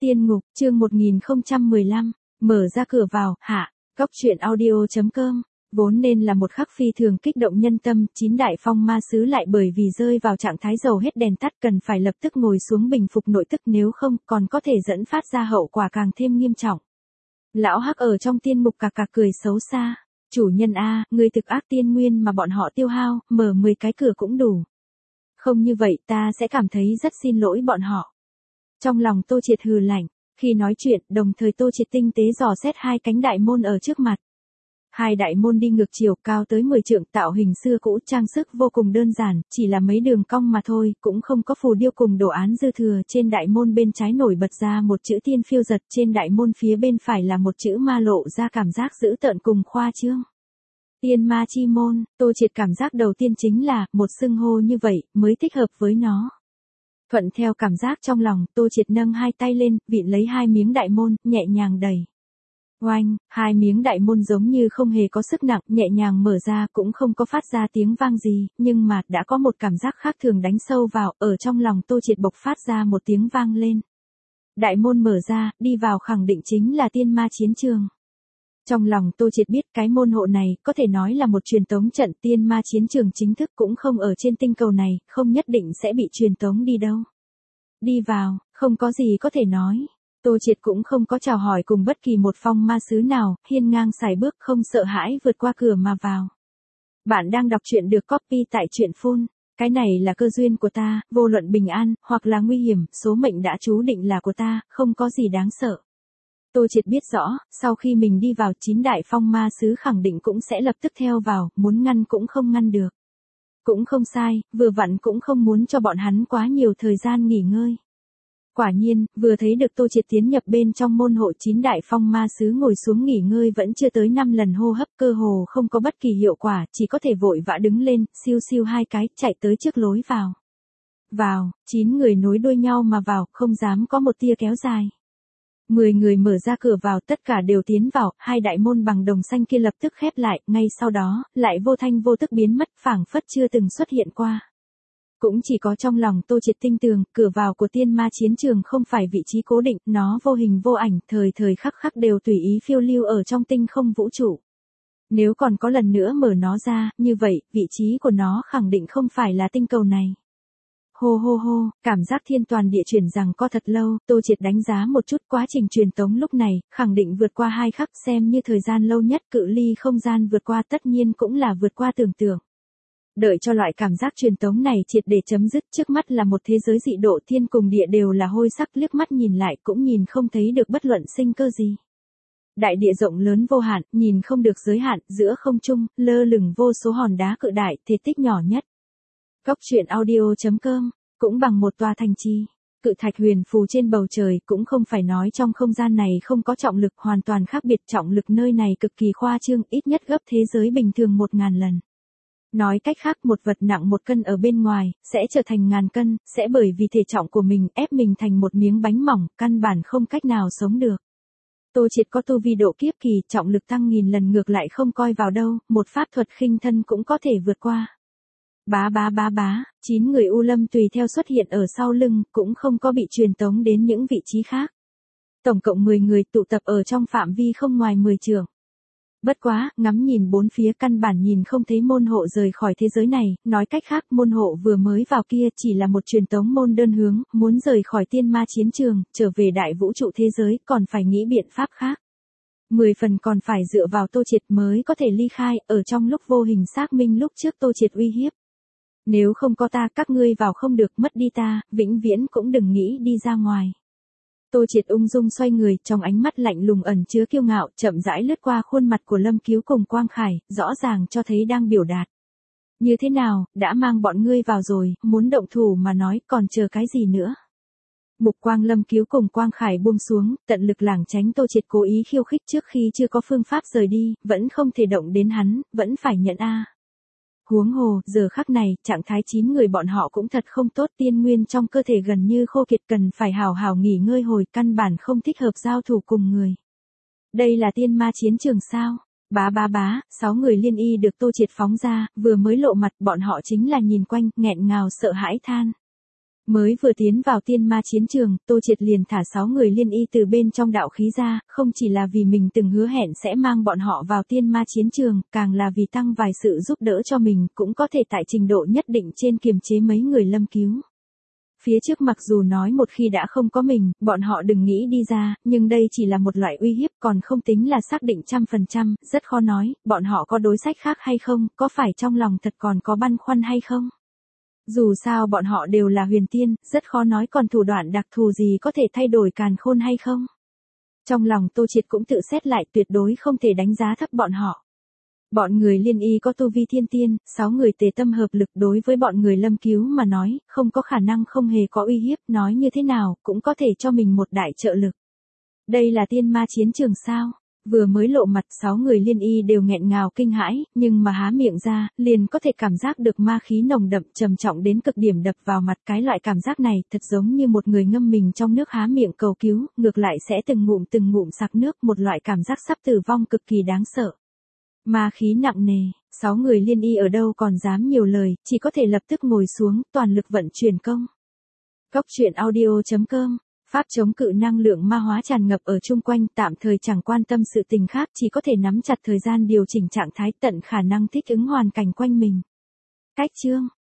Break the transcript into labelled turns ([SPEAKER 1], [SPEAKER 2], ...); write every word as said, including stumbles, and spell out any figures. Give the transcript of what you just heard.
[SPEAKER 1] Tiên ngục, chương một nghìn không trăm mười lăm, mở ra cửa vào, hạ, góc truyện audio.com, vốn nên là một khắc phi thường kích động nhân tâm, chín đại phong ma sứ lại bởi vì rơi vào trạng thái dầu hết đèn tắt cần phải lập tức ngồi xuống bình phục nội tức nếu không còn có thể dẫn phát ra hậu quả càng thêm nghiêm trọng. Lão Hắc ở trong tiên mục cạc cạc cười xấu xa, chủ nhân a, người thực ác tiên nguyên mà bọn họ tiêu hao, mở mười cái cửa cũng đủ. Không như vậy ta sẽ cảm thấy rất xin lỗi bọn họ. Trong lòng Tô Triệt hừ lạnh, khi nói chuyện, đồng thời Tô Triệt tinh tế dò xét hai cánh đại môn ở trước mặt. Hai đại môn đi ngược chiều, cao tới mười trượng, tạo hình xưa cũ, trang sức vô cùng đơn giản, chỉ là mấy đường cong mà thôi, cũng không có phù điêu cùng đồ án dư thừa. Trên đại môn bên trái nổi bật ra một chữ tiên phiêu giật, trên đại môn phía bên phải là một chữ ma lộ ra cảm giác dữ tợn cùng khoa trương. Tiên ma chi môn, Tô Triệt cảm giác đầu tiên chính là, một xưng hô như vậy, mới thích hợp với nó. Thuận theo cảm giác trong lòng, Tô Triệt nâng hai tay lên, vịn lấy hai miếng đại môn, nhẹ nhàng đẩy. Oanh, hai miếng đại môn giống như không hề có sức nặng, nhẹ nhàng mở ra cũng không có phát ra tiếng vang gì, nhưng mà đã có một cảm giác khác thường đánh sâu vào, ở trong lòng Tô Triệt bộc phát ra một tiếng vang lên. Đại môn mở ra, đi vào khẳng định chính là tiên ma chiến trường. Trong lòng Tô Triệt biết cái môn hộ này có thể nói là một truyền tống trận, tiên ma chiến trường chính thức cũng không ở trên tinh cầu này, không nhất định sẽ bị truyền tống đi đâu. Đi vào, không có gì có thể nói. Tô Triệt cũng không có chào hỏi cùng bất kỳ một phong ma sứ nào, hiên ngang xài bước không sợ hãi vượt qua cửa mà vào. Bạn đang đọc truyện được copy tại truyện phun. Cái này là cơ duyên của ta, vô luận bình an, hoặc là nguy hiểm, số mệnh đã chú định là của ta, không có gì đáng sợ. Tô Triệt biết rõ, sau khi mình đi vào chín đại phong ma sứ khẳng định cũng sẽ lập tức theo vào, muốn ngăn cũng không ngăn được. Cũng không sai, vừa vặn cũng không muốn cho bọn hắn quá nhiều thời gian nghỉ ngơi. Quả nhiên, vừa thấy được Tô Triệt tiến nhập bên trong môn hộ chín đại phong ma sứ ngồi xuống nghỉ ngơi vẫn chưa tới năm lần hô hấp cơ hồ không có bất kỳ hiệu quả, chỉ có thể vội vã đứng lên, siêu siêu hai cái, chạy tới trước lối vào. Vào, chín người nối đuôi nhau mà vào, không dám có một tia kéo dài. Mười người mở ra cửa vào, tất cả đều tiến vào, hai đại môn bằng đồng xanh kia lập tức khép lại, ngay sau đó, lại vô thanh vô tức biến mất, phảng phất chưa từng xuất hiện qua. Cũng chỉ có trong lòng Tô Triệt tinh tường, cửa vào của tiên ma chiến trường không phải vị trí cố định, nó vô hình vô ảnh, thời thời khắc khắc đều tùy ý phiêu lưu ở trong tinh không vũ trụ. Nếu còn có lần nữa mở nó ra, như vậy, vị trí của nó khẳng định không phải là tinh cầu này. Hô hô hô, cảm giác thiên toàn địa chuyển rằng co thật lâu, Tô Triệt đánh giá một chút quá trình truyền tống lúc này, khẳng định vượt qua hai khắc xem như thời gian lâu nhất, cự ly không gian vượt qua tất nhiên cũng là vượt qua tưởng tượng. Đợi cho loại cảm giác truyền tống này triệt để chấm dứt, trước mắt là một thế giới dị độ, thiên cùng địa đều là hôi sắc, liếc mắt nhìn lại cũng nhìn không thấy được bất luận sinh cơ gì. Đại địa rộng lớn vô hạn, nhìn không được giới hạn, giữa không trung, lơ lửng vô số hòn đá cự đại, thể tích nhỏ nhất. Góc truyện audio.com, cũng bằng một tòa thành trì. Cự thạch huyền phù trên bầu trời, cũng không phải nói trong không gian này không có trọng lực, hoàn toàn khác biệt, trọng lực nơi này cực kỳ khoa trương, ít nhất gấp thế giới bình thường một ngàn lần. Nói cách khác, một vật nặng một cân ở bên ngoài, sẽ trở thành ngàn cân, sẽ bởi vì thể trọng của mình ép mình thành một miếng bánh mỏng, căn bản không cách nào sống được. Tô Triệt có tu vi độ kiếp kỳ, trọng lực tăng nghìn lần ngược lại không coi vào đâu, một pháp thuật khinh thân cũng có thể vượt qua. Bá bá bá bá, chín người U Lâm tùy theo xuất hiện ở sau lưng, cũng không có bị truyền tống đến những vị trí khác. Tổng cộng mười người tụ tập ở trong phạm vi không ngoài mười trượng. Bất quá, ngắm nhìn bốn phía căn bản nhìn không thấy môn hộ rời khỏi thế giới này, nói cách khác môn hộ vừa mới vào kia chỉ là một truyền tống môn đơn hướng, muốn rời khỏi tiên ma chiến trường, trở về đại vũ trụ thế giới, còn phải nghĩ biện pháp khác. Mười phần còn phải dựa vào Tô Triệt mới có thể ly khai, ở trong lúc vô hình xác minh lúc trước Tô Triệt uy hiếp. Nếu không có ta, các ngươi vào không được, mất đi ta, vĩnh viễn cũng đừng nghĩ đi ra ngoài. Tô Triệt ung dung xoay người, trong ánh mắt lạnh lùng ẩn chứa kiêu ngạo, chậm rãi lướt qua khuôn mặt của Lâm Cứu cùng Quang Khải, rõ ràng cho thấy đang biểu đạt. Như thế nào, đã mang bọn ngươi vào rồi, muốn động thủ mà nói, còn chờ cái gì nữa? Mục quang Lâm Cứu cùng Quang Khải buông xuống, tận lực lảng tránh Tô Triệt cố ý khiêu khích trước khi chưa có phương pháp rời đi, vẫn không thể động đến hắn, vẫn phải nhận a. Huống hồ, giờ khắc này, trạng thái chín người bọn họ cũng thật không tốt, tiên nguyên trong cơ thể gần như khô kiệt, cần phải hào hào nghỉ ngơi hồi, căn bản không thích hợp giao thủ cùng người. Đây là tiên ma chiến trường sao? Bá bá bá, sáu người liên y được Tô Triệt phóng ra, vừa mới lộ mặt, bọn họ chính là nhìn quanh, nghẹn ngào sợ hãi than. Mới vừa tiến vào tiên ma chiến trường, Tô Triệt liền thả sáu người liên y từ bên trong đạo khí ra, không chỉ là vì mình từng hứa hẹn sẽ mang bọn họ vào tiên ma chiến trường, càng là vì tăng vài sự giúp đỡ cho mình, cũng có thể tại trình độ nhất định trên kiềm chế mấy người lâm cứu. Phía trước mặc dù nói một khi đã không có mình, bọn họ đừng nghĩ đi ra, nhưng đây chỉ là một loại uy hiếp còn không tính là xác định trăm phần trăm, rất khó nói, bọn họ có đối sách khác hay không, có phải trong lòng thật còn có băn khoăn hay không. Dù sao bọn họ đều là huyền tiên, rất khó nói còn thủ đoạn đặc thù gì có thể thay đổi càn khôn hay không. Trong lòng Tô Triệt cũng tự xét lại tuyệt đối không thể đánh giá thấp bọn họ. Bọn người liên y có tu vi thiên tiên, sáu người tề tâm hợp lực đối với bọn người lâm cứu mà nói, không có khả năng không hề có uy hiếp, nói như thế nào, cũng có thể cho mình một đại trợ lực. Đây là tiên ma chiến trường sao? Vừa mới lộ mặt sáu người liên y đều nghẹn ngào kinh hãi, nhưng mà há miệng ra, liền có thể cảm giác được ma khí nồng đậm trầm trọng đến cực điểm đập vào mặt. Cái loại cảm giác này thật giống như một người ngâm mình trong nước há miệng cầu cứu, ngược lại sẽ từng ngụm từng ngụm sặc nước, một loại cảm giác sắp tử vong cực kỳ đáng sợ. Ma khí nặng nề, sáu người liên y ở đâu còn dám nhiều lời, chỉ có thể lập tức ngồi xuống, toàn lực vận chuyển công. Cốc truyện audio chấm com. Pháp chống cự năng lượng ma hóa tràn ngập ở chung quanh, tạm thời chẳng quan tâm sự tình khác, chỉ có thể nắm chặt thời gian điều chỉnh trạng thái tận khả năng thích ứng hoàn cảnh quanh mình. Cách chương